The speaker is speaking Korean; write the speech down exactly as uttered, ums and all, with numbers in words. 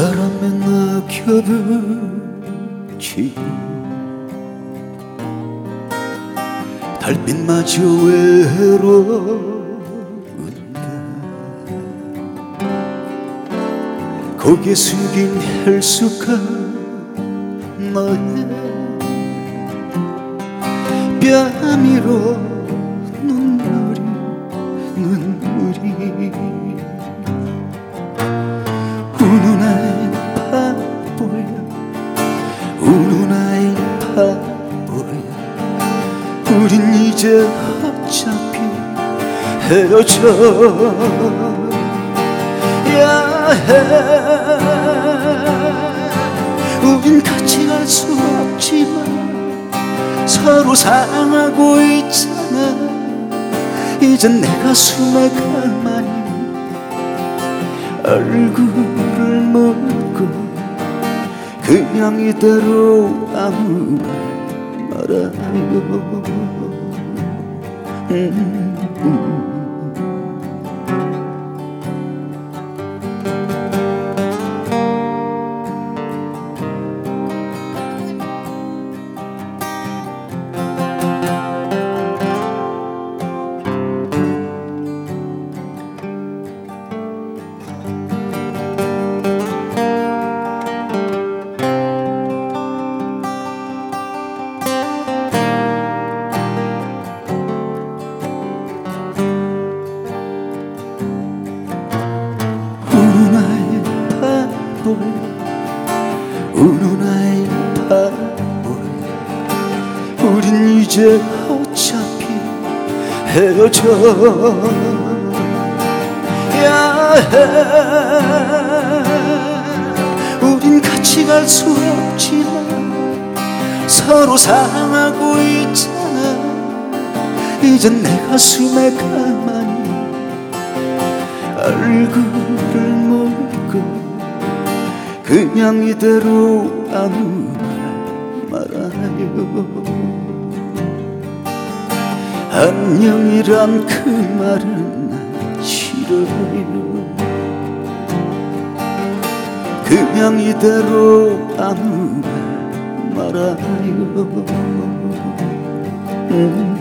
바람에 낙엽을 달빛마저 외로운가. 고개 숙인 헬쑥한 너의 뺨위로 눈물이 눈물이 우는 아이 바보야 우는 아이 바보야 우린 이제 어차피 헤어져 야 우린 같이 갈 수 없지만 서로 사랑하고 있잖아. 이젠 내 가슴에 가만히 얼굴을 물고 그냥 이대로 아무 말 말아요. 음, 음. 우는 아이 바보야 우린 이제 어차피 헤어져 야 우린 같이 갈 수 없지만 서로 사랑하고 있잖아. 이젠 내 가슴에 가만히 얼굴을 물고 그냥 이대로 아무 말 말아요. 안녕이란 그 말은 난 싫어요. 그냥 이대로 아무 말 말아요. 음.